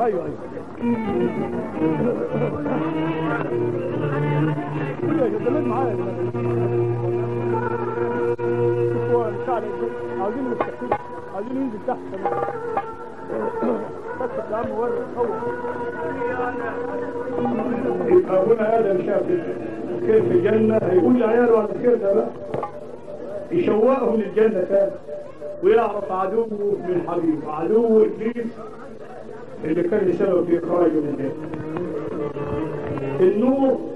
ايوه ايوه معايا هو الشعر عاوزين نستخدم عاوزين ننزل تحت كمان بس العم ورق يبقى ابونا ادم شاف الخير في الجنه هيقول لعياله على الخير ده بقى يشوقهم للجنه تاني ويعرف عدوه من حبيبه عدو ابليس اللي كان سبب في اخراجه من الجنه. النور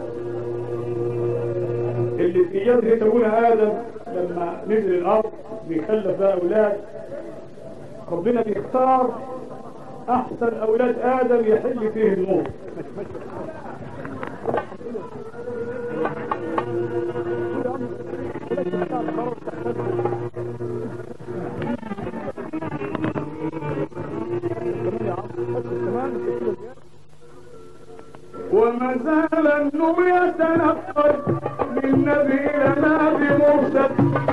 اللي في جبهه ابونا ادم لما نزل الارض بيخلف بقى اولاد ربنا بيختار احسن اولاد ادم يحل فيه النور. وما زال النور يتنقل من نبي لنا بمرسل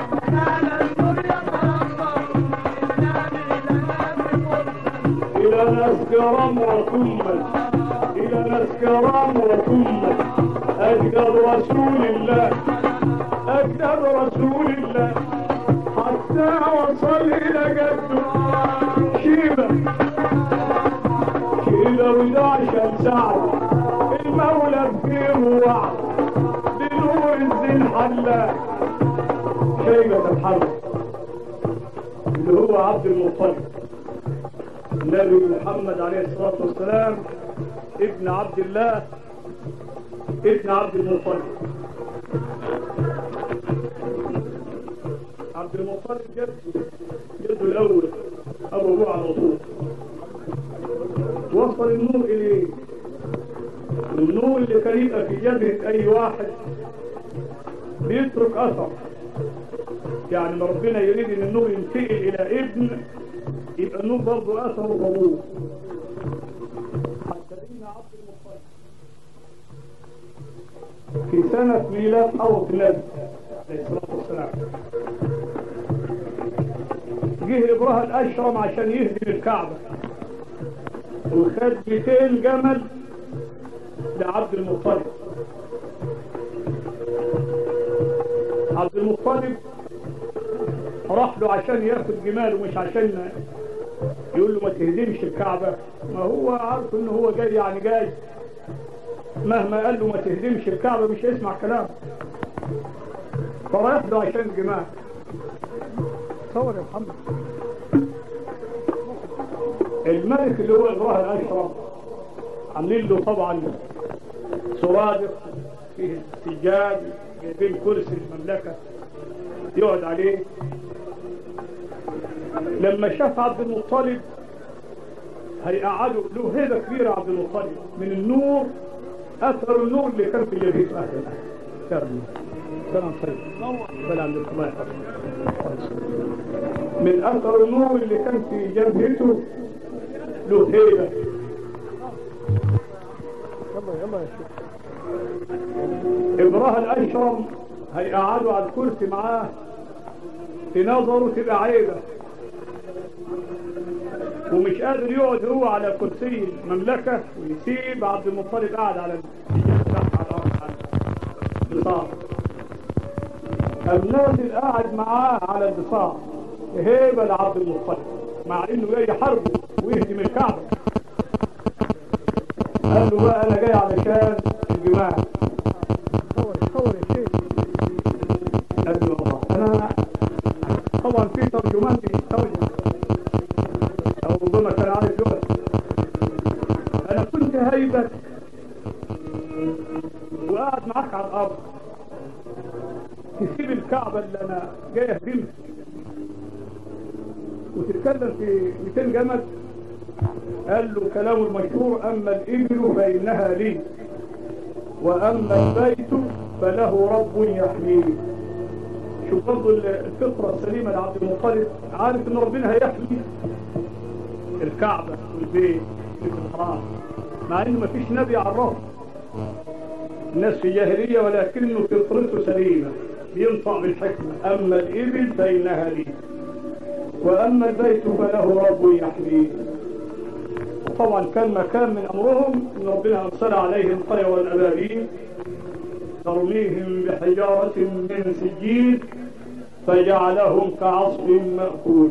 إلى ناس كرام وكمل إلى ناس كرام وكمل أجدر رسول الله أجدر رسول الله حتى وصل إلى جده شيبة وداع شمسعد المولى بخير وعد بنور الزين حلاق شيبة الحرب اللي هو عبد المطلب النبي محمد عليه الصلاة والسلام ابن عبد الله ابن عبد المطلب. عبد المطلب جده الأول أبو أبوه على طول وصل النور إليه. النور اللي كان يبقى في جبهة أي واحد بيترك أثر، يعني ما ربنا يريد إن النور ينتقل إلى ابن يبقى النور برضه أثره ضروري. حتى إن عبد المطلب في سنة ميلاد حضرة النبي عليه الصلاة والسلام جه إبراهيم الأشرم عشان يهدم الكعبة وخد 200 جمل لعبد المطلب. عبد المطلب راح له عشان ياخد جماله مش عشان يقول له ما تهدمش الكعبة، ما هو عارف انه هو جاي يعني جاي مهما قال له ما تهدمش الكعبة مش هيسمع كلامه فراح له عشان الجمال. صور يا محمد. الملك اللي هو إبراهيم الأشرم عاملين له طبعا سرادق فيه سجاد جايبين كرسي المملكة يقعد عليه. لما شاف عبد المطلب هيقعدوا له هيبة كبيرة عبد المطلب من النور أثر النور اللي كان في جبهته. أهلا سلام طيب سلام عليكم الله يحفظك. من أثر النور اللي كان في جبهته له هيبة. يلا يا شيخ. إبراهيم الأشرم هيقعدوا على الكرسي معاه في نظره تبقى عيبة ومش قادر يقعد هو على كرسي المملكة ويسيب عبد المطلب قاعد على البساط. النازل قاعد معاه على البساط هيبة لعبد المطلب مع انه جاي حرب ويهدم الكعبة. قال له بقى انا جاي علشان الجماعة. صور يا شيخ. قال له الله انا طبعا في ترجمان بيستوجب او ربما كان عارف لغة. انا كنت هيبة وقاعد معاك على الارض تسيب الكعبة اللي انا جاي اهدمها وتتكلم في 200 جمل. قال له كلام المشهور اما الابل فانها لي واما البيت فله رب يحميه. شوف برضه الفطره السليمه لعبد المطلب عارف ان ربنا هيحمي الكعبه والبيت الحرام مع انه ما فيش نبي عرفه. الناس في جاهليه ولكنه فطرته سليمه بينطق بالحكمه اما الابل فانها لي واما البيت فله رب يحميه. طبعا كان مكان من أمرهم إن ربنا أرسل عليهم طير الأبابيل ترميهم بحجارة من سجيل فجعلهم كعصف مأكول.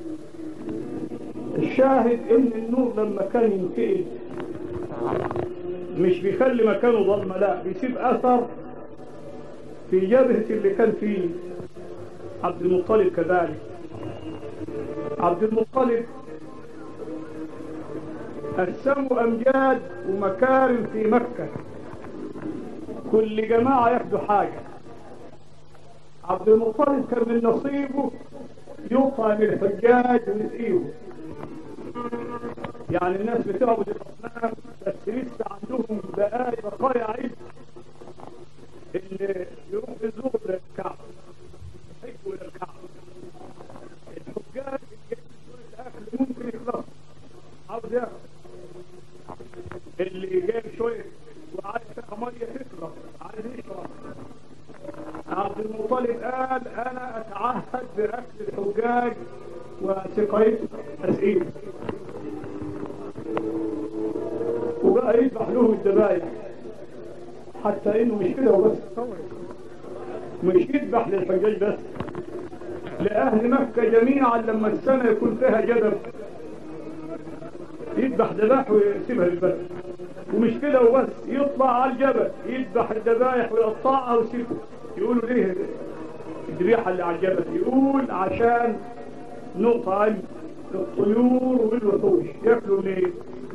الشاهد إن النور لما كان ينتقل مش بيخلي مكانه ظلمة، لا بيسيب أثر في جبهة اللي كان فيه. عبد المطلب كذلك. عبد المطلب قسموا أمجاد ومكارم في مكة، كل جماعة ياخدوا حاجة. عبد المطلب كان من نصيبه يطعم الحجاج ويسقيهم. يعني الناس بتعبد الأصنام بس لسه عندهم بقايا عيد اللي يروح يزور الكعبة يحجوا إلى الكعبة. الحجاج اللي جايب أكل ممكن يخلص عاوز ياكل، اللي جايب شوية وعايز مية تخلص عايز يشرب. عبد المطلب قال أنا أتعهد بأكل الحجاج وسقيت أسئلة، وبقى يذبح لهم الذبايح. حتى إنه مش كده وبس، مش يذبح للحجاج بس، لأهل مكة جميعا لما السنة يكون فيها جدب يذبح ذبائح ويسيبها للبلد. ومش كده وبس، يطلع على الجبل يذبح الذبائح ويقطعها ويسيبها. يقولوا ليه الذبيحة اللي على الجبل؟ يقول عشان نطعم الطيور والوحوش. ياكلوا ليه؟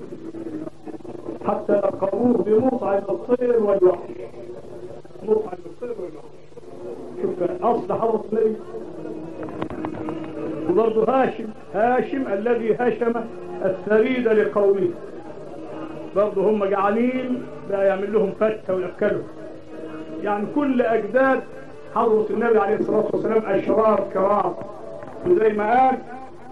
حتى لقبوه بمطعم الطير والوحش. مطعم الطير والوحش. شوف أصل حضرة النبي. وبرضه هاشم الذي هشم الثريد لقومه، برضه هم جعانين بقى يعمل لهم فتة ويأكلوا. يعني كل أجداد حضرة النبي عليه الصلاة والسلام أشرار كرام. وزي ما قال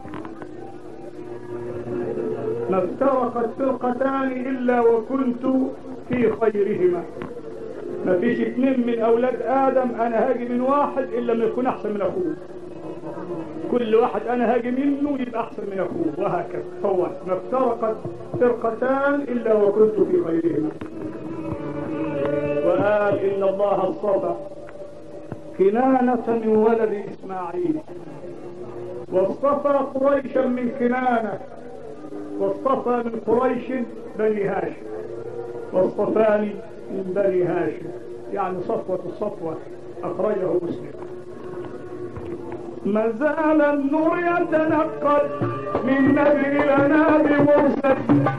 ما افترقت فرقتان إلا وكنت في خيرهما. ما فيش اتنين من أولاد آدم أنا هاجي من واحد إلا ما يكون أحسن من أخوه. كل واحد أنا هاجي منه يبقى أحسن من أخوه، وهكذا. هو ما افترقت فرقتان إلا وكنت في خيرهما. وقال إن الله اصطفى كنانة من ولد إسماعيل، واصطفى قريشا من كنانة، واصطفى من قريش بني هاشم، واصطفاني من بني هاشم. يعني صفوة الصفوة. أخرجه مسلم. ما زال النور يتنقل من نبي إلى نبي مرسل،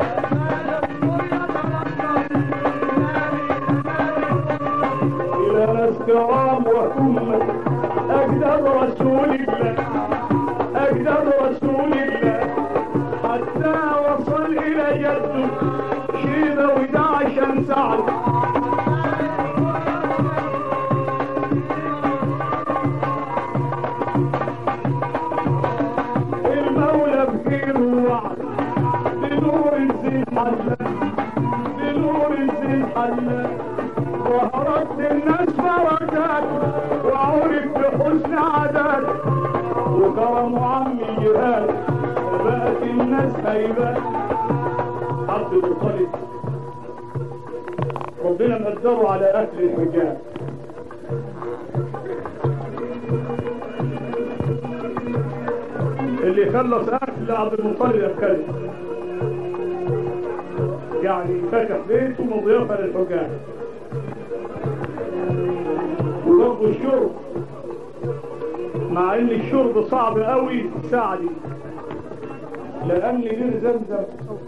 إلى ناس كرام وأمة أجداد رسول الله، أجداد رسول الله، حتى وصل إلى جده شيبة ودعشا سعد. المولى بخير ووعد بنور الزين حلة، بنور الزين حلة، ظهرت الناس بركات وعرف بحسن عادات، وكرم عمي جهاد وبقت الناس هيبات. عبد المطلب ربنا مقدره على أكل الحجاج. اللي خلص أكل عبد المطلب أكله، يعني فتح بيته مضيافة للحجاج. وبرضه الشرب، مع ان الشرب صعب قوي ساعدي، لان بير زمزم،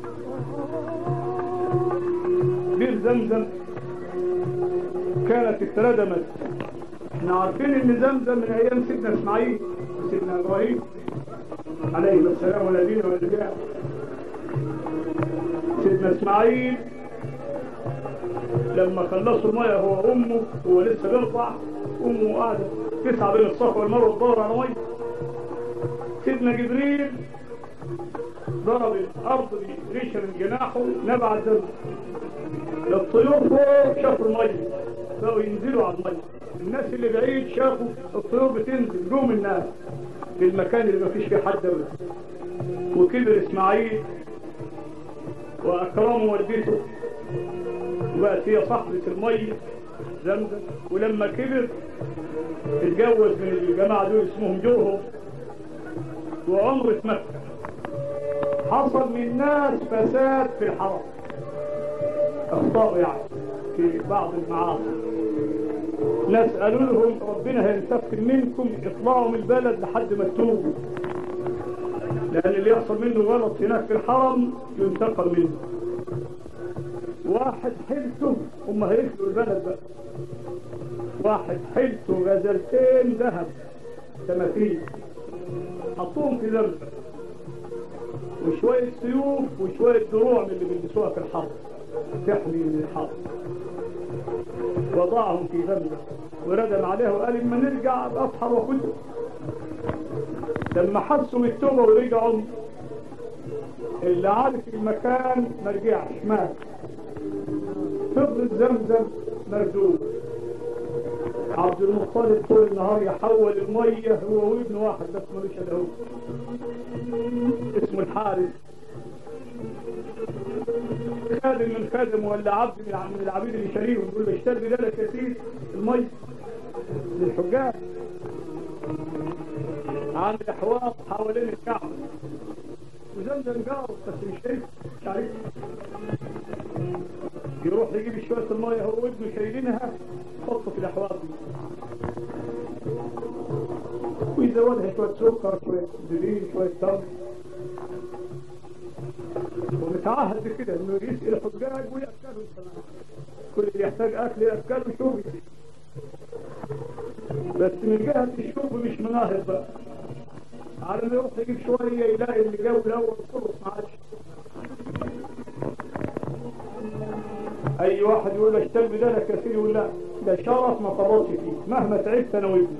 بير زمزم كانت اتردمت. احنا عارفين ان زمزم من ايام سيدنا اسماعيل وسيدنا ابراهيم عليه السلام ونبينا والانبياء. سيدنا اسماعيل لما خلصوا المياه هو وامه، هو لسه بيرضع، امه قاعده تسعى بين الصخر والمروه تدور على ميه. سيدنا جبريل ضرب الارض بريشه من جناحه نبع الدم. الطيور فوق شافوا الميه بقوا ينزلوا على الميه، الناس اللي بعيد شافوا الطيور بتنزل جم الناس في المكان اللي ما فيش فيه حد ابدا. وكبر اسماعيل وأكرموا والدته وبقت هي صاحبة المية زمزم. ولما كبر اتجوز من الجماعة دول اسمهم جرهم وعمرة مكة. حصل من الناس فساد في الحرم، أخطاء يعني في بعض المعاصي. ناس قالوا لهم ربنا هينتقم منكم، اطلعوا من البلد لحد ما تتوبوا، لأن اللي يحصل منه غلط هناك في الحرم ينتقم منه. واحد حيلته هم هيخلوا البلد بقى، واحد حيلته غزلتين ذهب تماثيل حطوهم في زمزم، وشوية سيوف وشوية دروع من اللي بيلبسوها في الحرب تحمي من الحرب، وضعهم في زمزم وردم عليه وقال اما نرجع أبحر وخده. لما حسوا بالتوبة ورجعوا اللي عارف المكان ما رجعش مات، فضل زمزم مردود. عبد المطلب طول النهار يحول المية هو وابن واحد بس ملوش الا هو اسمه الحارث، خادم من خادم ولا عبد من العبيد اللي شاريهم، يقول له اشتري لنا كثير المية للحجاج عند احواض حوالين الكعبة. وزمزم جاره بس مش عارف يروح يجيب شوية المية هو وابنه شايلينها يحطه في الاحواض دي ويزودها شوية سكر شوية زبيب شوية تمر، ومتعهد بكده انه يسقي الحجاج ويأكلوا كمان، كل اللي يحتاج اكل يأكلوا شوفي، بس من جهة الشوف مش مناهض بقى، على ما يروح يجيب شوية يلاقي اللي جو الاول خلص ما عادش. اي واحد يقول اشتري بدالة كثير يقول لا ده شرف ما فرطش فيه مهما تعبت انا وابني.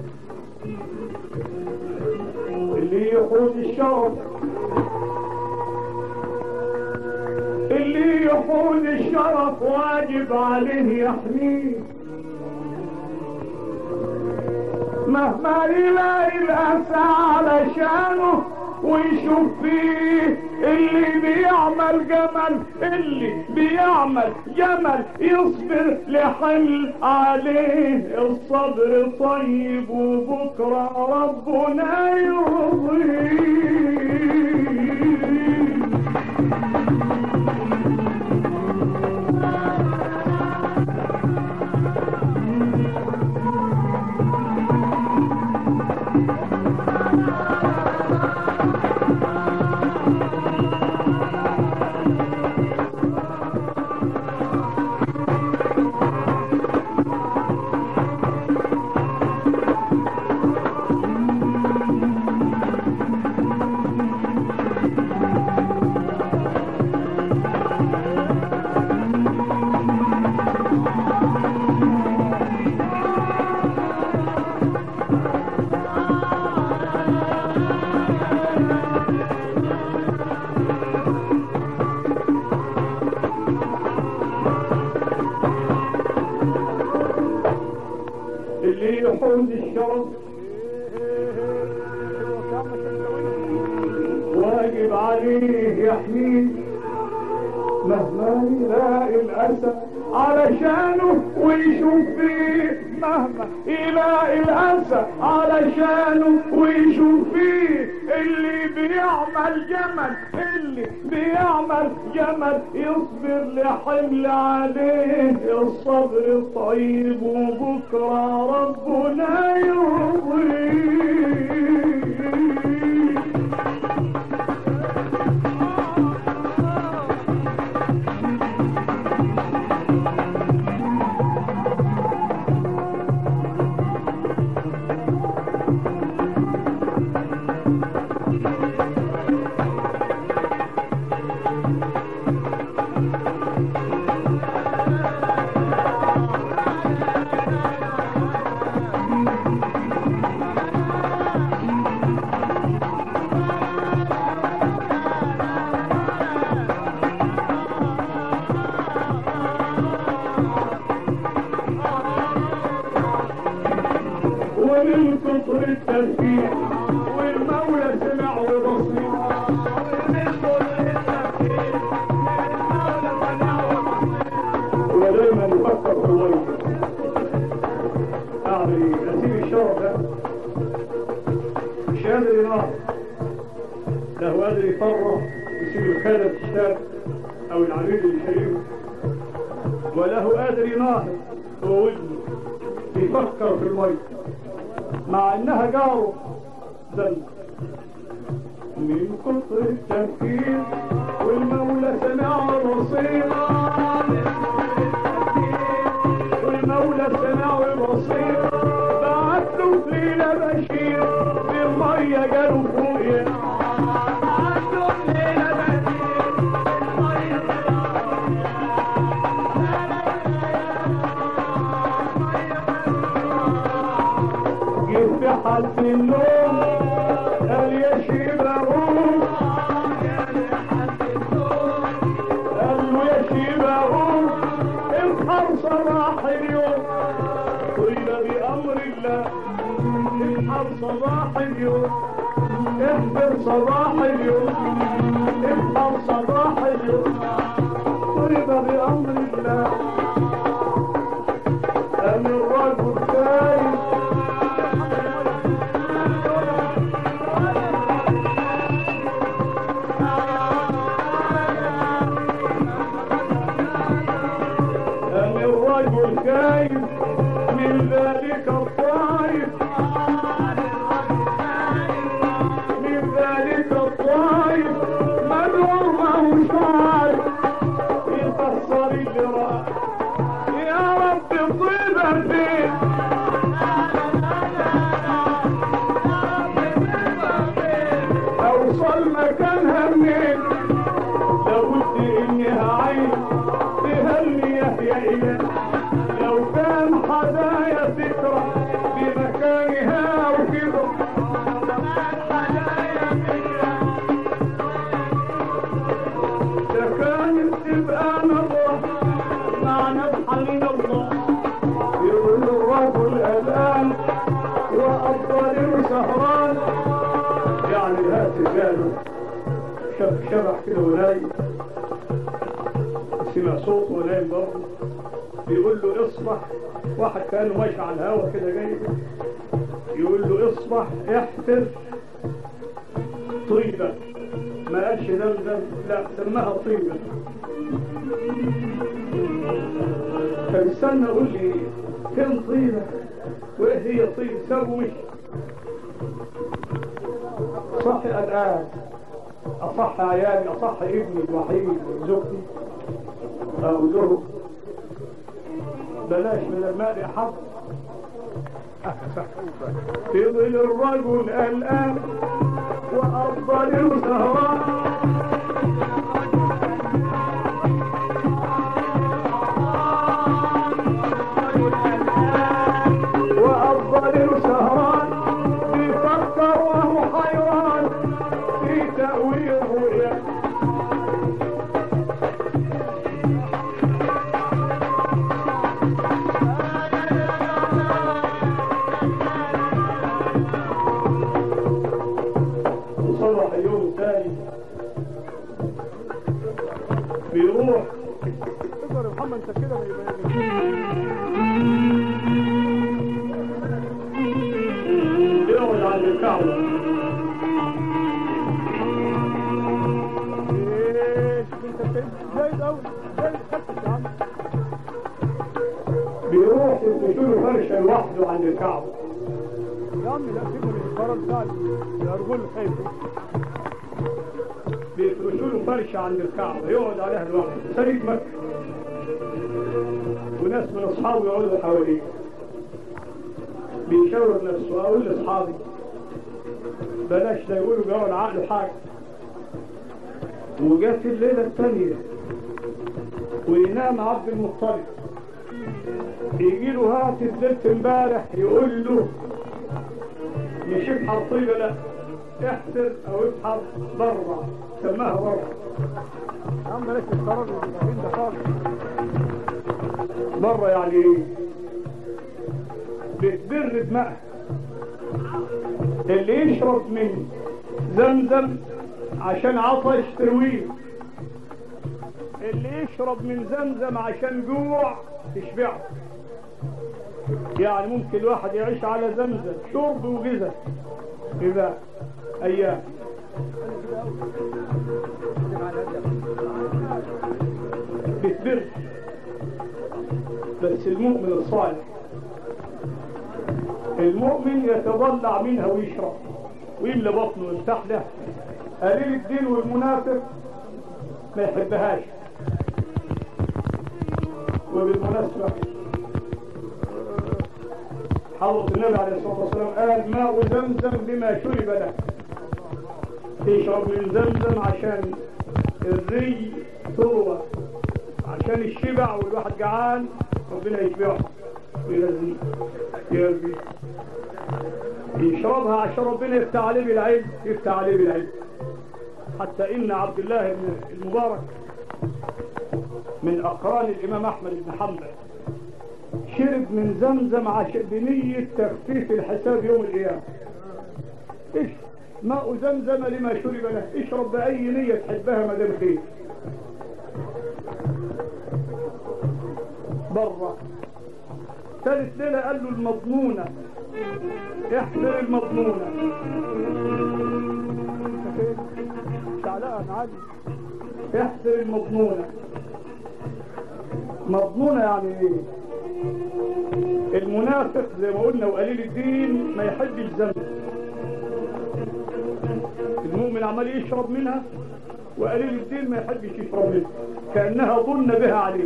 اللي يحوز الشرف اللي يحوز الشرف واجب عليه يحميه، مهما يلاقي الأسى علشانه ويشوف فيه اللي بيعمل جمل يصبر لحل عليه الصبر طيب وبكرة ربنا يرضيه. اللي يحوز الشرف واجب عليه يحميه، مهما يلاقي الأسى علشانه ويشوف فيه، مهما يلاقي الأسى علشانه ويشوف فيه اللي بيعمل جمل يصبر لحمل عليه الصبر طيب وبكرة ربنا يرضيه. ومن كتر التسبيح والمولى سمع وبصير، ومن كتر التسبيح مش قادر ينهض، لا هو قادر يفرح يسيب الخالة تشتاق او العبيد اللي شايله، ولا هو قادر ينهض هو وابنه يفكر في المية مع انها جاره ذنب. من كتر التفكير والمولى سمع الوصية، والمولى سمع الوصية، بعت له ليلة بشير بالمية جاله فوقيا، بعت له ليلة بشير بالمية جه في حالة النوم قال يا شيبة قوم، قال له يا شيبة قوم اصحى صباح اليوم، قيل بأمر الله اصحى صباح اليوم، احضر صباح اليوم، اصحى صباح اليوم، قيل بأمر الله. قام الرجل خايف خايف من ذلك الطائف، من ذلك الطائف مدعو ماهوش عارف يفسر اللي رأى، يا رب طيبة فين، اوصل مكانها منين، لابد اني هعيش تهني يا إله، لو كان حدايا ذكرى بمكانها وكده، ده كانت تبقى نظرة مع نفحة من الله، يقول الرجل الآن وأفضل سهران، يعني هات جاله شبح كده ونايم، سمع صوت ونايم برضه، بيقول له اصبح، واحد كانه ماشي على الهوا كده جاي، يقول له اصبح احفر طيبة، ما قالش زمزم، لا سماها طيبة. فاستنى قول لي كم طيبة وايه هي طيبة، سابوا مش صح الآن، أصح عيالي، أصح ابني الوحيد زوجتي أو زوج، بلاش من الماء حظ، فضل الرجل الآن وأفضل سهران، وأفضل سهران بيفكر وهو حيران في تأويل الرؤيا. وصبح يوم ثاني بيروح تقدر يا محمد انت كده ما يبقى يقعد على الكعبة، انت زايد قوي، زايد خدت يا عم، بيروح يفرشوا له فرشة لوحده عند الكعبة. يا عم لا سيبنا من القرار بتاع الرجل الخايف، بيفرشوا له فرشة عند الكعبة يقعد عليها لوحده، سيد مكة وناس من أصحابه يقعدوا حواليه، بيشاور نفسه، أقول لأصحابي بلاش ده يقولوا جرى العقل حاجة. وجات الليلة الثانية وينام عبد المطلب، يجي له هاتف ليلة امبارح يقول له مش ابحر طيبة، لا احسر او ابحر بره، سماها بره. يا عم بلاش القرار اللي ده خالص، بره يعني ايه؟ بتبر دماغها، اللي يشرب من زمزم عشان عطش ترويه، اللي يشرب من زمزم عشان جوع تشبعه. يعني ممكن الواحد يعيش على زمزم شرب وغذاء، إذا ايام. بتبر بس المؤمن الصالح، المؤمن يتضلع منها ويشرب ويملى بطنه ويفتح له. قليل الدين والمنافق ما يحبهاش. وبالمناسبة حضرة النبي عليه الصلاة والسلام قال ماء زمزم لما شرب له. تشرب من زمزم عشان الري تروى، عشان الشبع والواحد جعان ربنا يشبعه ويغذيه يربيه. يشربها عشان ربنا يفتح عليه بالعلم، يفتح عليه بالعلم. حتى إن عبد الله بن المبارك من أقران الإمام أحمد بن حنبل شرب من زمزم عشان بنية تخفيف الحساب يوم القيامة. إيش ماء زمزم لما شرب له، اشرب بأي نية تحبها ما دام خير. برا ثالث ليلة قال له المضمونة، احضر المضمونة. شعلان عادي. احضر المضمونة. مضمونة يعني ايه؟ المنافق زي ما قلنا وقليل الدين ما يحبش زمزم. المؤمن عمال يشرب منها وقليل الدين ما يحبش يشرب منها، كأنها ظن بها عليه.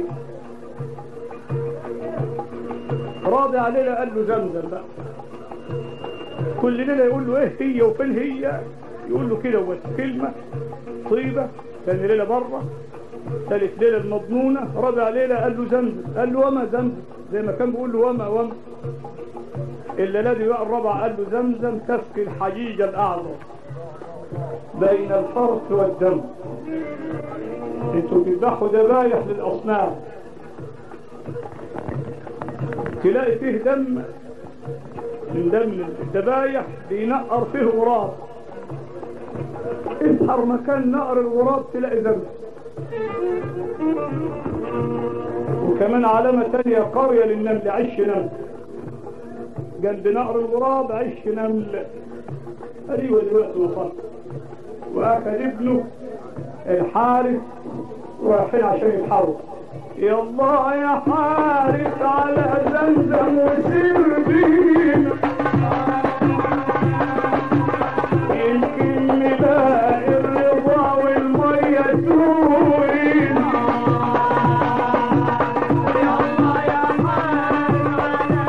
راضي عليه قال له زمزم بقى. كل ليلة يقول له ايه هي وفين هي، يقول له كده وبس كلمة طيبة. ثاني ليلة بره، ثالث ليلة المضمونة. رابع ليلة قال له زمزم، قال له وما زمزم زي ما كان بيقول له وما إلا الذي بقى الرابع قال له زمزم تسقي الحجيج الأعظم بين الفرث والدم. انتوا بتذبحوا ذبايح للأصنام، تلاقي فيه دم، من دم الذبايح بينقر فيه غراب. انحر مكان نقر الغراب تلاقي دم. وكمان علامة تانية قرية للنمل، عش نمل جنب نقر الغراب، عش نمل. ايوه دلوقتي وصل. واخذ ابنه الحارث ورايحين عشان يتحروا. يا الله يا حارث على زمزم وسير بينا، يمكن نلاقي الرضا والمية تروينا. يا الله يا حارث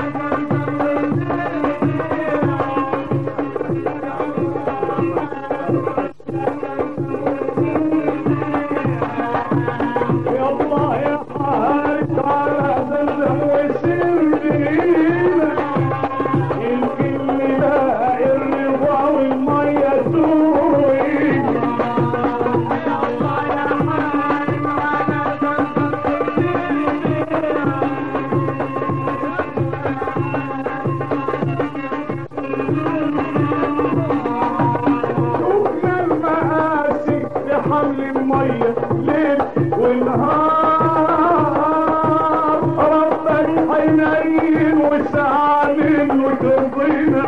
على زمزم وسير بينا، يمكن نلاقي الرضا والمية تروينا. يا الله يا حارث على شوفنا المآسي لحمل المية ليل ونهار، ربك حنين وسعى منه ترضينا.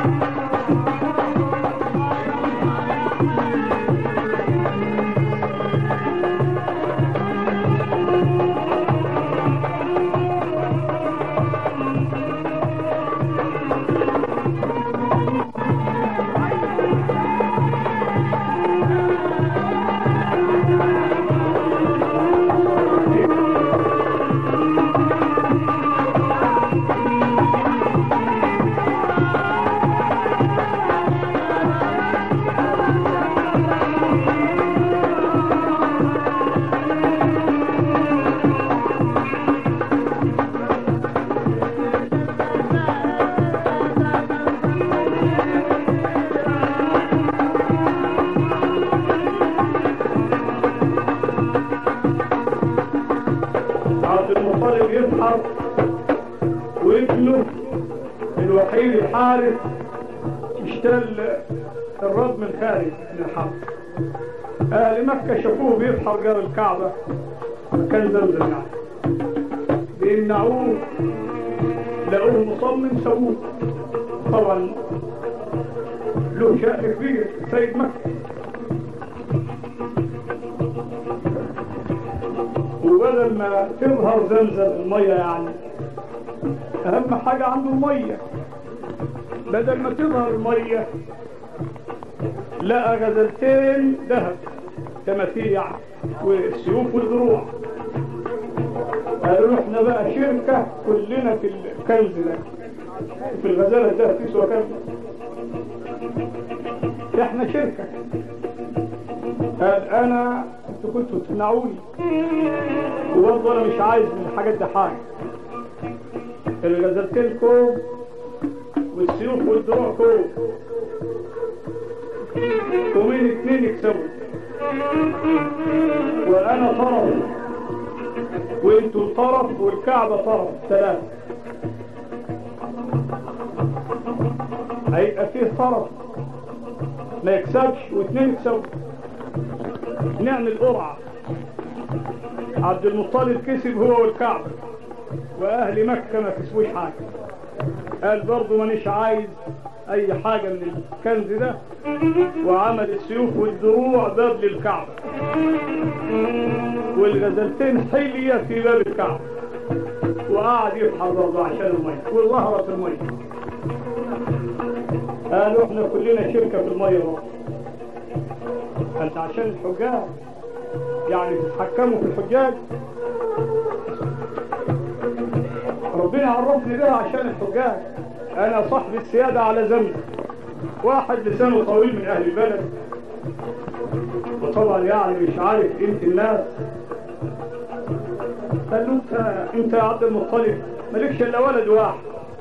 يبحر وابنه الوحيد الحارث اشتل الرب من خارج من الحرب. اهل مكة شافوه بيبحر جار الكعبة مكان زمزم يعني، بيمنعوه، لقوه مصمم سووه. طبعا له شأن كبير سيد مكة. وبدل ما تظهر زمزم المية يعني أهم حاجة عنده المية، بدل ما تظهر المية لقى غزلتين ذهب تماثيل يعني والسيوف والدروع. قالوا احنا بقى شركة كلنا في الكنز ده، في الغزالة ده تسوى كنز، احنا شركة. قال انا انتوا كنتوا تمنعوني وبرضه انا مش عايز من الحاجات دي حاجة، الغزلتين كوب والسيوف والدروع كوب، ومين اتنين يكسبوا، وانا طرف وانتوا طرف والكعبة طرف، ثلاثة. هيبقى فيه طرف ما يكسبش واثنين يكسبوا، نعمل قرعة. عبد المطلب كسب هو والكعبة، واهل مكة ما كسبوش حاجة. قال برضه مانيش عايز اي حاجة من الكنز ده، وعمل السيوف والدروع باب للكعبة والغزلتين حلية في باب الكعبة، وقعد يبحر برضه عشان المية والظهرة المية. قالوا احنا كلنا شركة في المية برضه، انت عشان الحجاج يعني تتحكموا في الحجاج، ربنا عرفني ده عشان الحجاج. انا صاحب السيادة على زمزم، واحد لسانه طويل من اهل البلد، وطبعا يعني مش عارف قيمة الناس. قال له انت يا عبد المطلب مالكش الا ولد واحد،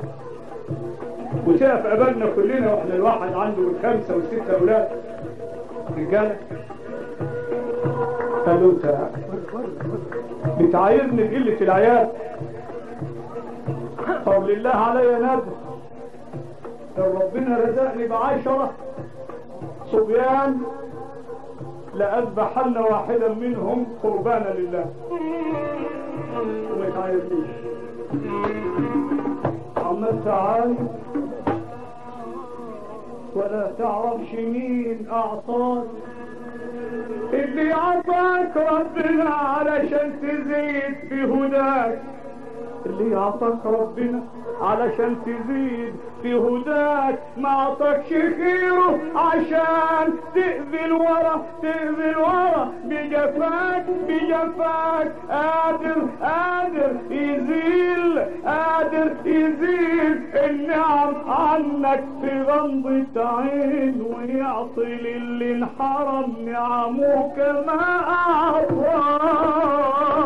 وسقف قبلنا كلنا واحنا الواحد عنده 5 و6 اولاد رجاله. قال له انت بتعايرني بقلة العيال؟ طب لله عليا ندر، لو ربنا رزقني ب10 صبيان لأذبحن واحدا منهم قربانا لله، وما تعايرنيش. عمال تعاير ولا تعرفش مين أعطاك، اللي عطاك ربنا علشان تزيد في هداك، اللي عطاك ربنا علشان تزيد في هداك، ما عطاكش خيره عشان تقبل ورا بجفاك قادر يزيل النعم عنك في غمضة عين، ويعطي للي انحرم نعمه كما أعطاك.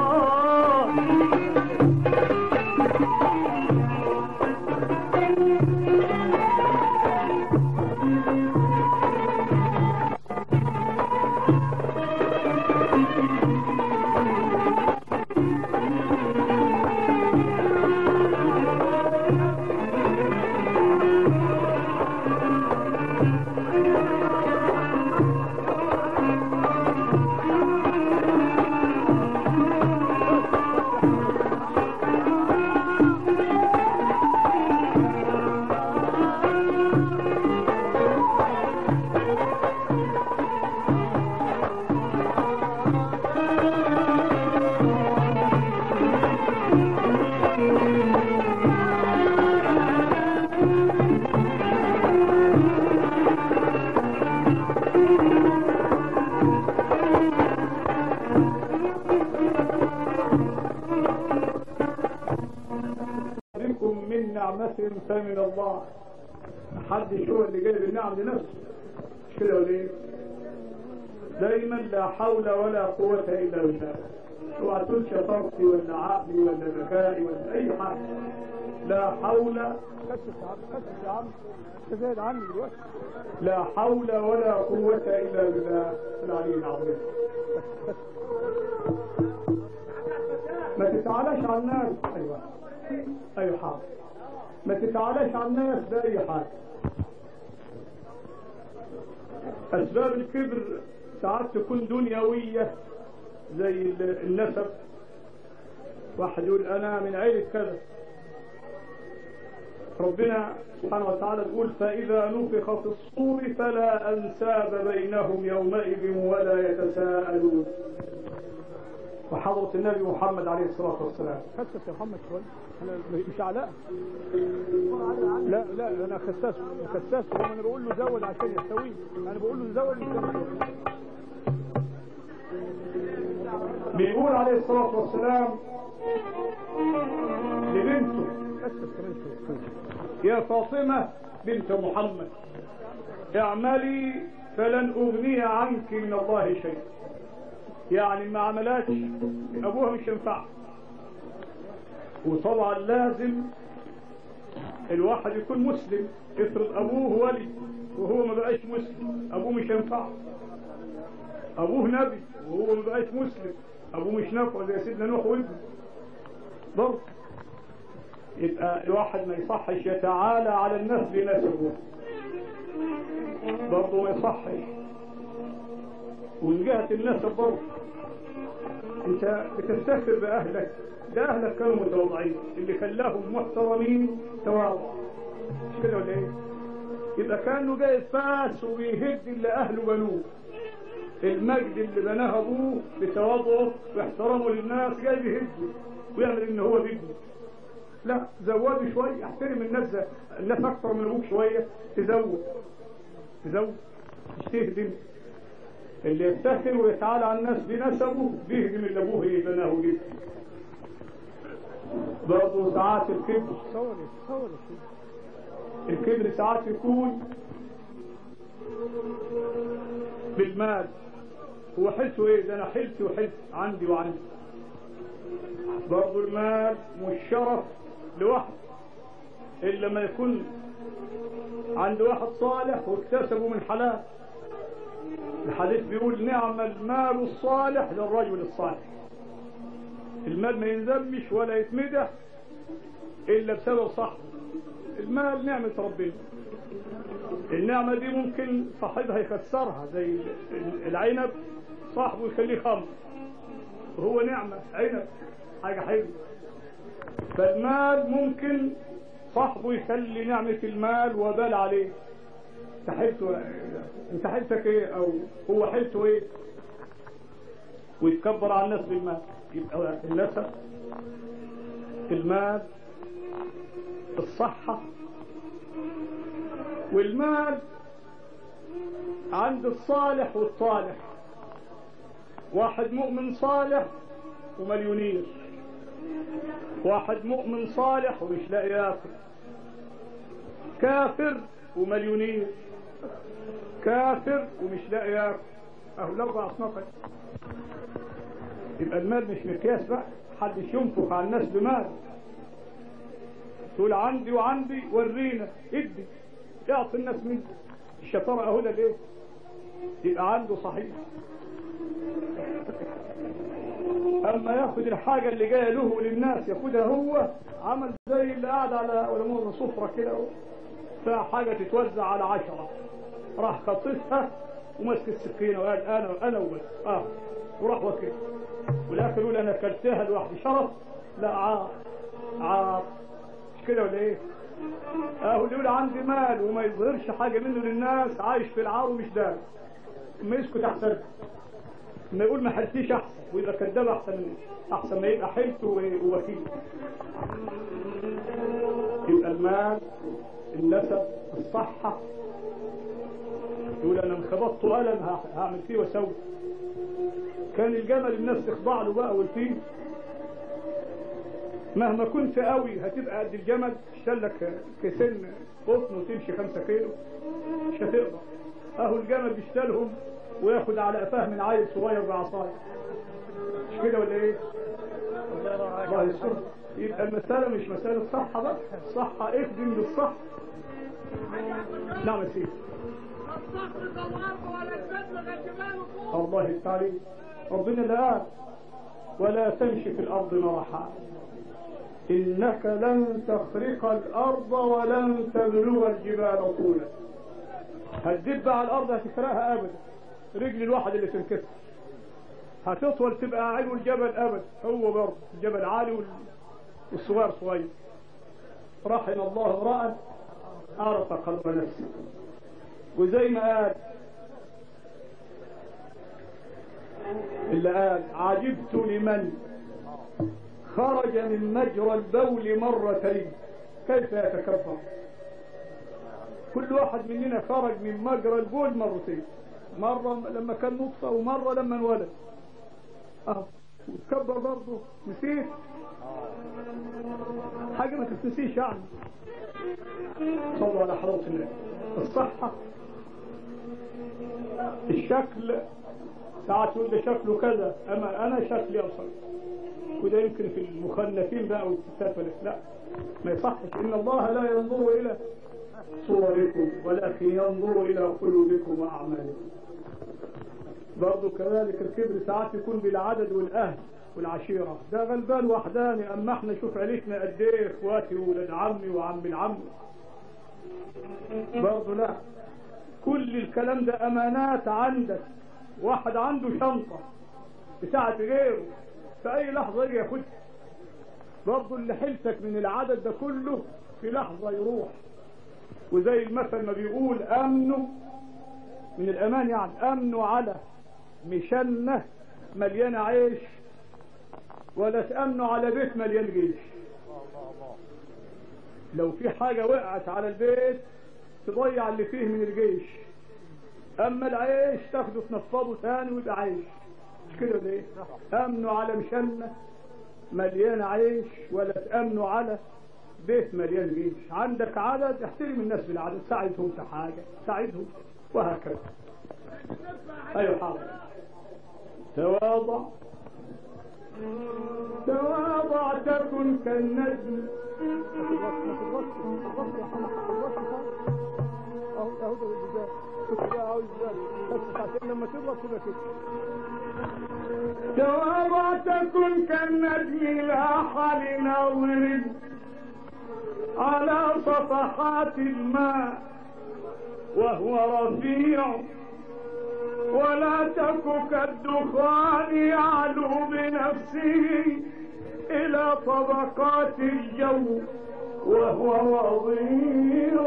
من الله، محدش هو اللي جايب النعم لنفسه، مش كده ولا ايه؟ دايما لا حول ولا قوة الا بالله. اوعى تقول شطارتي ولا عقلي ولا ذكائي ولا اي حاجة، لا حول. خسس يا عم انت زايد عني دلوقتي. لا حول ولا قوة الا بالله العلي العظيم. ما تتعالاش على الناس. ايوه حاضر، ما تتعالاش على الناس بأي حاجة. أسباب الكبر ساعات تكون دنيوية زي النسب، واحد يقول أنا من عيلة كذا، ربنا سبحانه وتعالى يقول فإذا نفخ في الصور فلا أنساب بينهم يومئذ ولا يتساءلون. وحضرة النبي محمد عليه الصلاة والسلام خسس يا محمد شوية، أنا مش علاء. لا لا أنا خساسه أنا بقول له زود عشان يستوي، أنا بقول له زود عشان يستوي. بيقول عليه الصلاة والسلام لبنته يا فاطمة بنت محمد اعملي فلن أغني عنك من الله شيء. يعني ما عملاتش أبوها مش ينفع. وطبعا لازم الواحد يكون مسلم. افرض أبوه ولي وهو ما بقاش مسلم، أبوه مش ينفع. أبوه نبي وهو ما بقاش مسلم، أبوه مش نافع زي سيدنا نوح وابنه. برضه يبقى الواحد ما يصحش يتعالى على الناس بنسبه، برضه ما يصحش. ومن جهة النسب برضه انت بتفتخر بأهلك، ده أهلك كانوا متواضعين، اللي خلاهم محترمين تواضع، مش كده ولا ايه؟ يبقى كانوا جاي فاس وبيهد اللي أهله بنوه. المجد اللي بناه أبوه بتواضعه واحترامه للناس جاي بيهده ويعمل إن هو بيبني. لا، زوده شوية، احترم الناس أكثر من أبوك شوية، تزود مش تهدم. اللي يفتخر ويتعالى على الناس بنسبه بيهدم اللي أبوه بناه جدا. برضه ساعات الكبر ساعات يكون بالمال. هو حلته ايه؟ ده انا حلتي وحلت عندي وعندي. برضه المال مش شرف لوحده الا لما يكون عند واحد صالح واكتسبه من حلال. الحديث بيقول نعم المال الصالح للرجل الصالح. المال ما ينذمش ولا يتمدح الا بسبب صاحبه. المال نعمة ربنا، النعمة دي ممكن صاحبها يكسرها زي العنب، صاحبه يخليه خمر وهو نعمة عنب حاجة حلوة. فالمال ممكن صاحبه يخلي نعمة المال وبال عليه. انت حلتك ايه او هو حلته ايه ويتكبر على الناس بالمال. يبقى النسب، المال، الصحة. والمال عند الصالح والطالح. واحد مؤمن صالح ومليونير، واحد مؤمن صالح ومش لاقي ياكل، كافر ومليونير، كافر ومش لاقي ياكل. اهو الاربع اصناف. يبقى المال مش مقياس بقى، محدش ينفق على الناس بمال. تقول عندي وعندي، ورينا، ادي، اعطي الناس منه. الشطاره اهو ده ليه؟ يبقى عنده صحيح. اما ياخد الحاجه اللي جايه له وللناس ياخدها هو، عمل زي اللي قاعد على ولمون صفره كده فيها حاجه تتوزع على 10، راح خطفها ومسك السكينه وقال انا وبس وراح وكده. والاخر يقول انا كلتها لوحدي. شرف؟ لا، عار. مش كده ولا ايه؟ اهو اللي يقول عندي مال وما يظهرش حاجه منه للناس عايش في العار ومش داري. ما يسكت احسن، ما يقول ما حلتيش احسن ويبقى كذاب احسن ما يبقى حلته ووكيل. يبقى المال، النسب، الصحه. يقول انا انخبطت قلم هعمل فيه واسوي. كان الجمل الناس تخضع له بقى والفيل. مهما كنت قوي هتبقى قد الجمل، تشتلك كيسين قطن وتمشي 5 كيلو مش هتقدر. اهو الجمل بيشتلهم وياخد على قفاه من عيل صغير بعصايه. مش كده ولا ايه؟ الله يستر. يبقى المساله مش مساله صحه بقى، الصحه اخدم بالصح. نعم يا سيدي. الله التعالي ربنا اللي قال ولا تمشي في الارض مرحا انك لن تخرق الارض ولن تبلغ الجبال طولا. هتدب على الارض هتكرهها ابدا، رجل الواحد اللي تنكسر. هتطول تبقى علو الجبل ابدا، هو برضه الجبل عالي والصغير صغير. رحم الله امرأ عرف قدر نفسه. وزي ما قال اللي قال عجبت لمن خرج من مجرى البول مرتين كيف يتكبر. كل واحد مننا خرج من مجرى البول مرتين، مرة لما كان نطفة ومرة لما انولد. وتكبر برضه. نسيت حاجة ما تتنسيش يعني. صلوا على حضرة الله. الصحة، الشكل، ساعات يقول ده شكله كذا، اما انا شكلي اصلا وده يمكن في المخلفين بقى والستات ولا لا، ما يصحش. ان الله لا ينظر الى صوركم ولكن ينظر الى قلوبكم واعمالكم. برضه كذلك الكبر ساعات يكون بالعدد والاهل والعشيره، ده غلبان وحداني، اما احنا شوف عيلتنا قد ايه، اخواتي وولاد عمي وعم العم. برضه لا، كل الكلام ده امانات عندك. واحد عنده شنطه بتاعت غيره في اي لحظه يجي ياخدها. برضه اللي حلتك من العدد ده كله في لحظه يروح. وزي المثل ما بيقول امنوا من الامان، يعني امنوا على مشنه مليانه عيش ولا تامنوا على بيت مليان جيش. لو في حاجه وقعت على البيت تضيع اللي فيه من الجيش، اما العيش تاخده تنفضه ثاني ويبقى عيش. مش كده ليه؟ امنوا على مشنه مليانه عيش ولا تامنوا على بيت مليان جيش. عندك عدد، احترم الناس بالعدد، ساعدهم في حاجه، ساعدهم، وهكذا. ايوه حاضر. تواضع تواضع تكن كالنجم. تواضع تكن كالنجم لاح لنظر على صفحات الماء وهو رفيع، ولا تك كالدخان يعلو بنفسه إلى طبقات الجو وهو وضيع.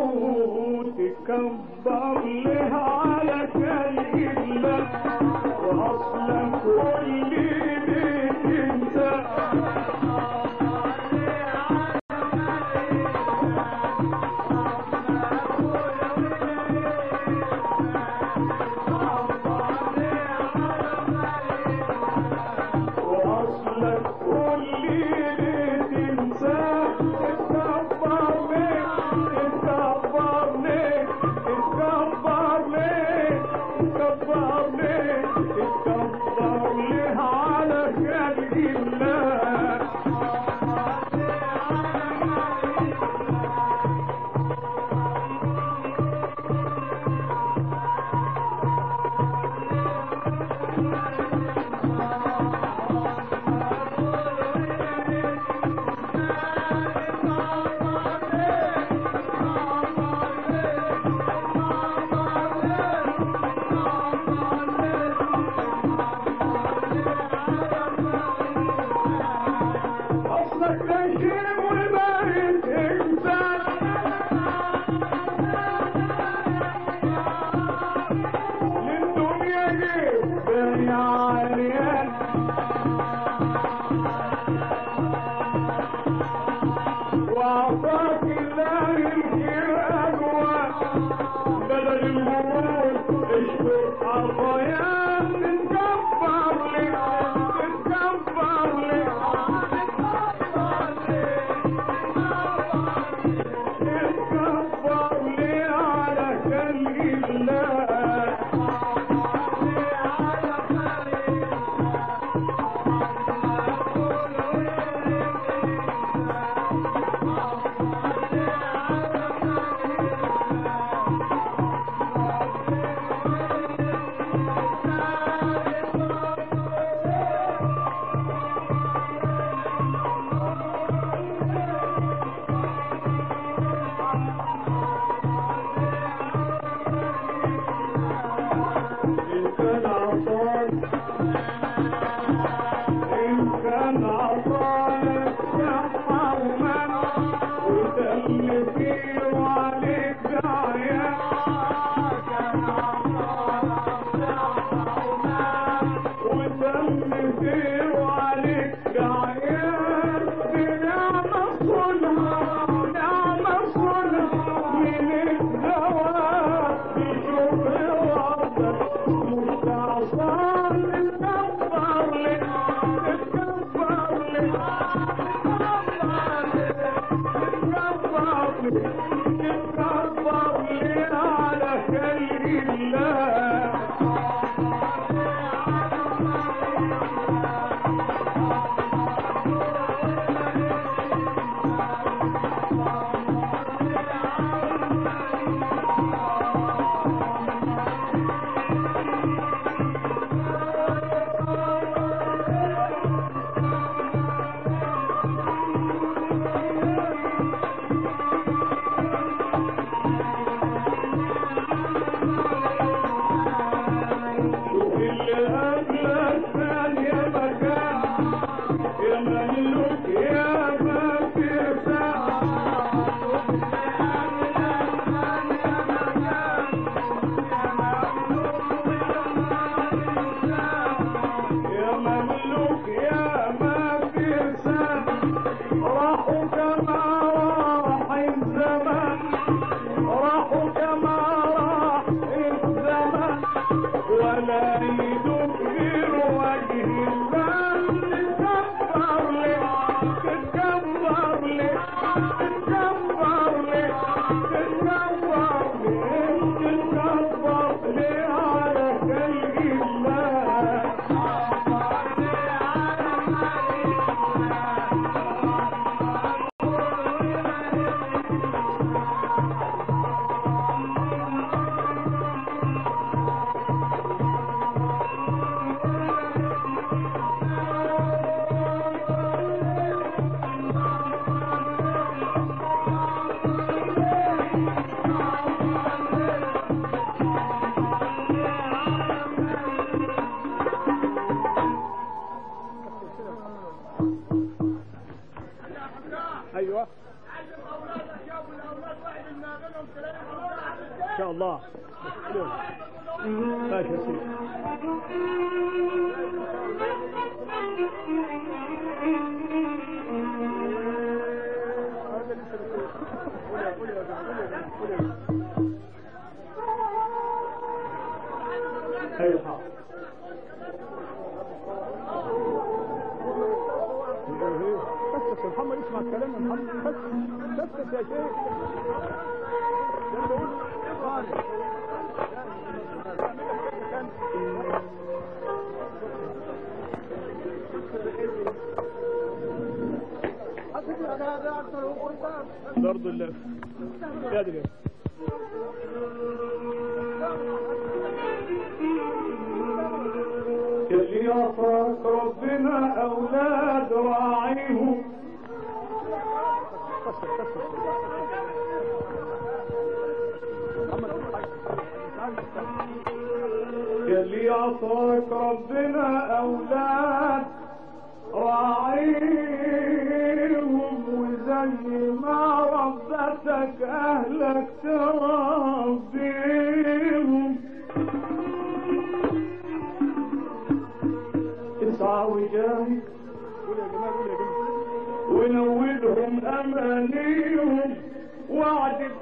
تكبر له على كالإله وأصل كل بيت إنسان. ولا يدبر وجه الله تتكبر لي تتكبر لي تتكبر لي تتكبر لي تتكبر لي على خلق الله ايوه ان شاء الله ماشي يا سيدي. ايوه بس محمد اسمع الكلام يا محمد بس يا شيخ برضه اللف يا دي اللي يعطاك ربنا اولاد راعيهم اللي يعطاك ربنا اولاد راعيهم وزي ما ربتك اهلك تربيهم اسعى وجاهد ونودهم امانيهم واعدل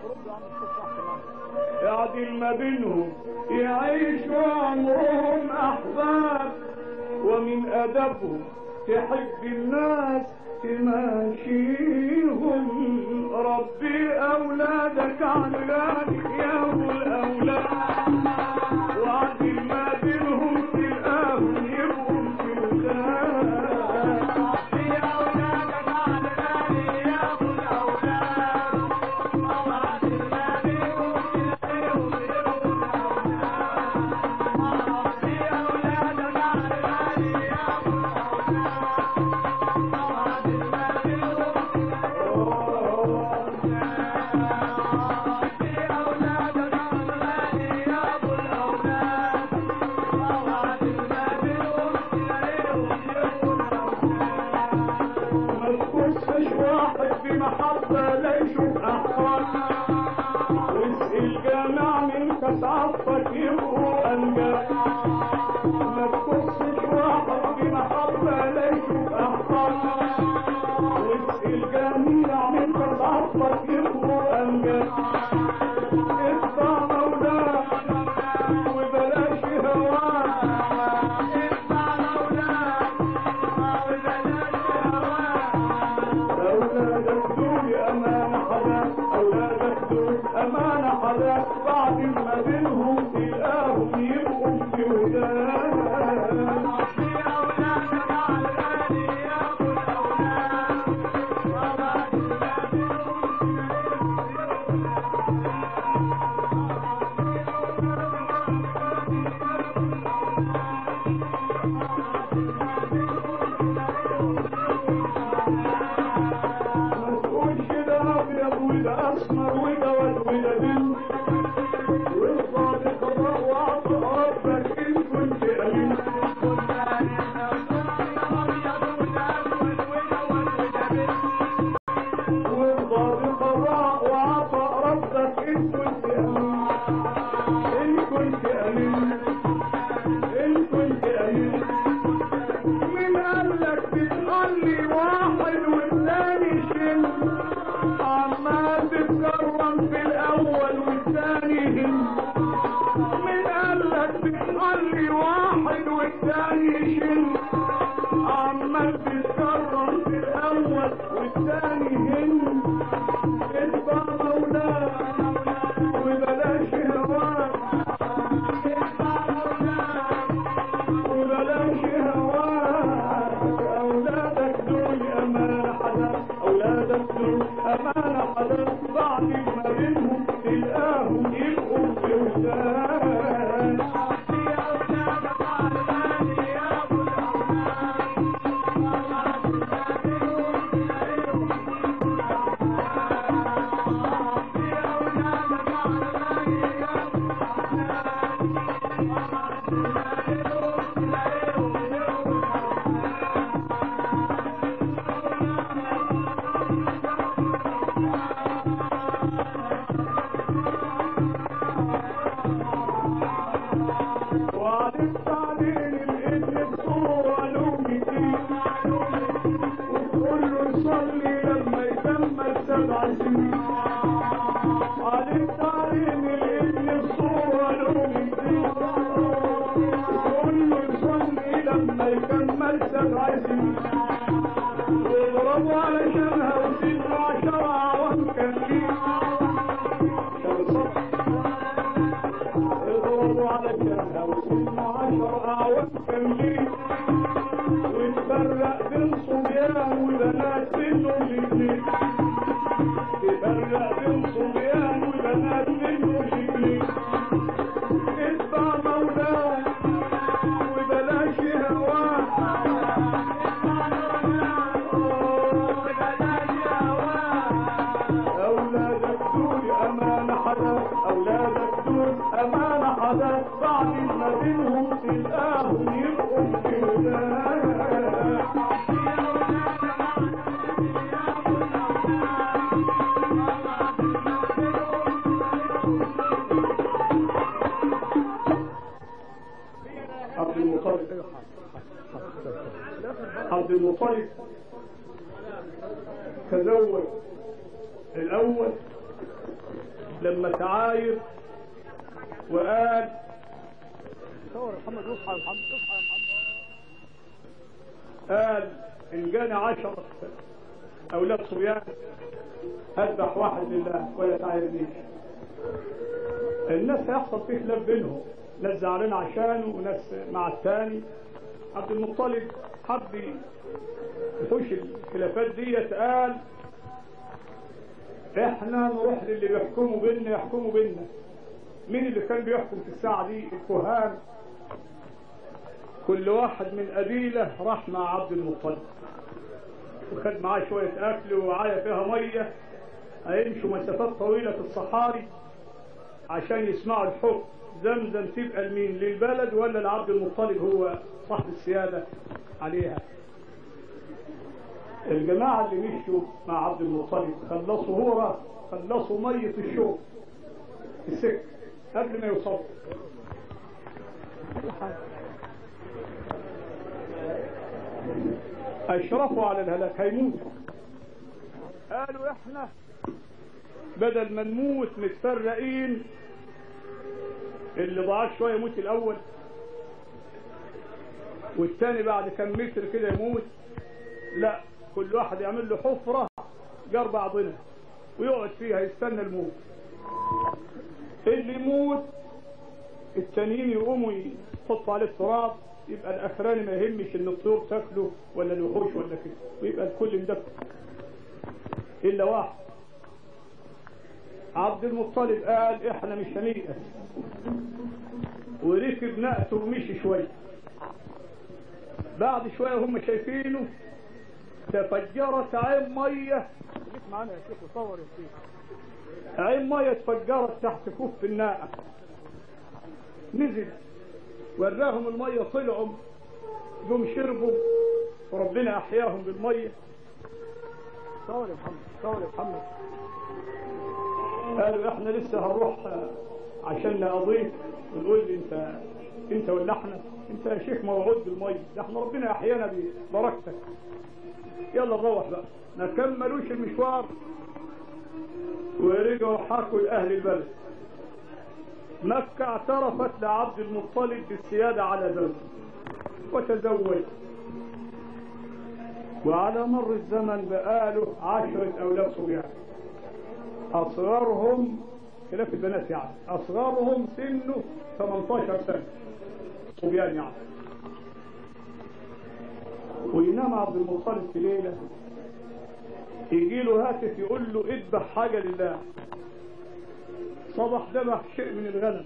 ما بينهم يعيشوا عمرهم احباب ومن ادبهم تحب الناس تماشيهم ربي اولادك عن ذلك يا ابو الاولاد واعدل ما بينهم تلقاهم يبقوا في الخير ربي اولادك عن ذلك يا ابو الاولاد واعدل ما بينهم تلقاهم يبقوا في الخير ربي اولادك عن ذلك يا ابو بمحبة ليشوف أحوال واسقي الجامع منك تعطك يبقوا أنجاب ما تخصش واحد بمحبة ليشوف أحوال واسقي الجامع منك تعطك يبقوا أنجاب اتبع مولاك وبلاش هواك اتبع مولاك وبلاش هواك أولادك دول أمانة حداك أولادك دول أمانة حداك بعد ما بينهم تلقاهم يبقوا في في واحد والتاني يشن عمال بيتكرر في الاول والتاني هن اتبع مولاه وبلاش هواك وبلاش هواك اولادك دول امانه حدا اولادك دول امانه حدا بعد ما بينهم تلقاهم يبقوا بوزان واضربوا علشانها وسيبوا 10 عوام كاملين اضربوا علشانها وسيبوا 10 عوام كاملين ونفرق بين صبيان وبنات منهم الاثنين تفرق بين صبيان وبنات منهم الاثنين اتبع مولاك وبلاش هواك أولادك دول أمانة حدا بعد ما بينهم تلقاهم يبقوا بوزان عبد المطلب تزوج الأول لما تعاير وقال صور محمد اصحى يا محمد اصحى يا محمد قال ان جاني 10 اولاد صبيان اذبح واحد لله ولا تعايرنيش. الناس هيحصل فيه خلاف بينهم، ناس زعلانين عشانه وناس مع الثاني. عبد المطلب حب يخش الخلافات ديت، قال احنا نروح للي بيحكموا بيننا يحكموا بيننا. مين اللي كان بيحكم في الساعة دي؟ الكهان. كل واحد من قبيلة راح مع عبد المطلب وخد معاه شوية أكل وعاية فيها مية، هيمشوا مسافات طويلة في الصحاري عشان يسمعوا الحكم. زمزم تبقى لمين؟ للبلد ولا لعبد المطلب هو صاحب السيادة عليها؟ الجماعة اللي مشوا مع عبد المطلب خلصوا هو خلصوا مية الشوق السكة قبل ما يوصلوا. أشرفوا على الهلاك، هيموتوا. قالوا احنا بدل ما نموت متفرقين، اللي ضاع شوية يموت الأول والتاني بعد كم متر كده يموت، لا، كل واحد يعمل له حفرة جار بعضنا ويقعد فيها يستنى الموت. اللي يموت التانيين يقوموا يحطوا عليه التراب، يبقى الأخراني ما يهمش إن الطيور تاكله ولا الوحوش ولا كده، ويبقى الكل مدفع إلا واحد. عبد المطلب قال إحنا مش هنيأس، وركب نقته ومشي شوية. بعد شوية هم شايفينه تفجرت عين مية. جيت معانا يا شيخ وصور يا شيخ. عين مية تفجرت تحت كف الناقة، نزل وراهم المية، طلعوا جم شربوا وربنا أحياهم بالمية. صور يا محمد، صور يا محمد. قالوا احنا لسه هنروح عشان نقضيك ونقول لي انت ولا احنا؟ انت يا شيخ موعود بالمية، ده احنا ربنا احيانا ببركتك. يلا نروح بقى. ما كملوش المشوار ورجعوا حكوا لأهل البلد. مكة اعترفت لعبد المطلب بالسيادة على زوجه وتزوج، وعلى مر الزمن بقاله 10 أولاد صبيان، أصغرهم خلاف البنات يعني أصغرهم سنه 18 سنة صبيان يعني. وينام عبد المطلب في ليلة يجي له هاتف يقول له اذبح حاجة لله. صبح ذبح شيء من الغنم.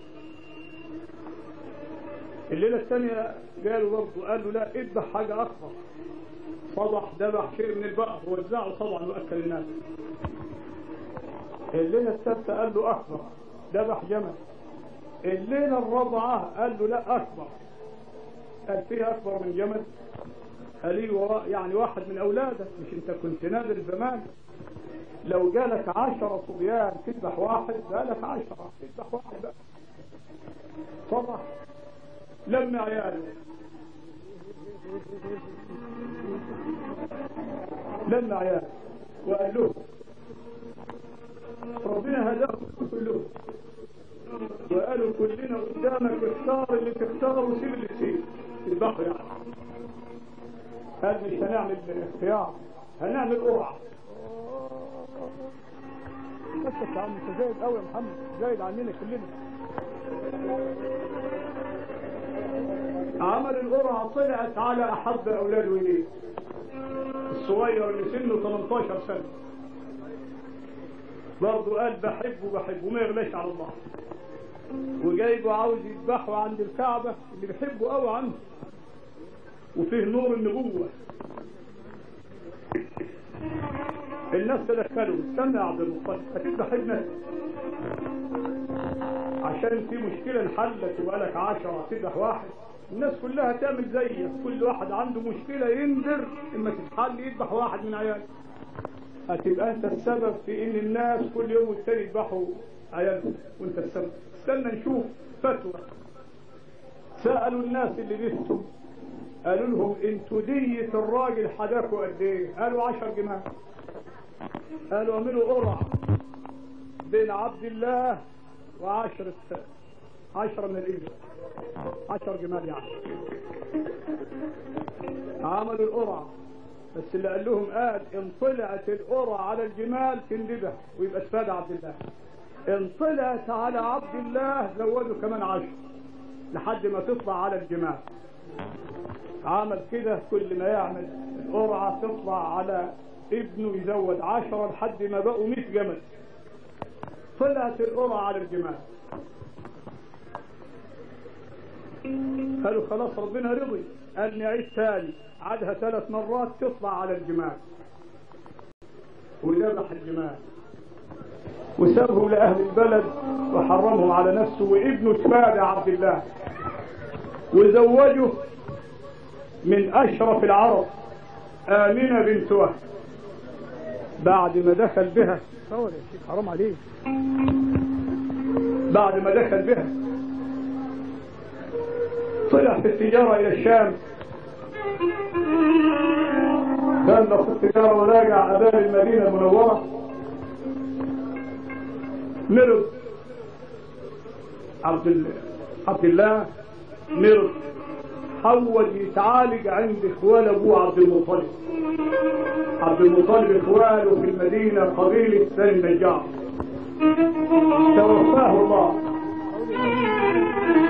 الليلة الثانية قالوا برضه قال له لا اذبح حاجة أكبر. صبح ذبح شيء من البقر ووزعه طبعا وأكل الناس. الليلة الثالثة قال له أكبر، ذبح جمل. الليلة الرابعة قال له لا أكبر. قال فيها أكبر من جمل؟ قال لي يعني واحد من أولادك، مش أنت كنت نادر زمان لو جالك 10 صبيان تذبح واحد، جالك 10 تذبح واحد بقى. صبح لم عياله لم عياله وقال له ربنا هداهم كلهم وقالوا كلنا قدامك اختار اللي تختاره وسيب اللي تسيب تذبحه يعني. قال مش هنعمل اختيار، هنعمل قرعه. بس يا عم انت زايد قوي يا محمد، زايد عننا كلنا. عمل القرعه طلعت على احب اولاده اليه الصغير اللي سنه 18 سنه. برضه قال بحبه ما يغلاش على الله، وجايبه عاوز يذبحه عند الكعبه اللي بيحبه قوي عنه وفيه نور النبوه. الناس تدخلوا استنى يا عبد المطلب هتذبح ابنك عشان في مشكله انحلت وبقى لك 10 تذبح واحد. الناس كلها تعمل زيك، كل واحد عنده مشكله ينذر اما تتحل يذبح واحد من عياله. هتبقى انت السبب في ان الناس كل يوم والتاني يذبحوا عيالهم وانت السبب. استنى نشوف فتوى. سالوا الناس اللي بيفتوا قالوا لهم انتوا دية الراجل حداكوا قد ايه؟ قالوا 10 جمال. قالوا اعملوا قرعه بين عبد الله و10 من الابل، 10 جمال يعني. عملوا القرعه بس اللي قال لهم قال ان طلعت القرعه على الجمال تندبه ويبقى استفاد عبد الله، ان طلعت على عبد الله زودوا كمان 10 لحد ما تطلع على الجمال. عمل كده كل ما يعمل القرعه تطلع على ابنه يزود 10 لحد ما بقوا 100 جمل. طلعت القرعه على الجمال. قالوا خلاص ربنا رضي، قال نعيد ثاني، عادها 3 مرات تطلع على الجمال. وذبح الجمال وسابه لأهل البلد وحرمهم على نفسه، وابنه تفادى عبد الله وزوجه من أشرف العرب آمنة بنت وهب. بعد ما دخل بها صور يا شيخ حرام عليك، بعد ما دخل بها طلع في التجارة إلى الشام. كان في التجارة وراجع أبان المدينة المنورة مرض عبد الله مرض، حول يتعالج عند اخوال ابوه عبد المطلب. عبد المطلب اخواله في المدينة قبيلة بني النجار. توفاه الله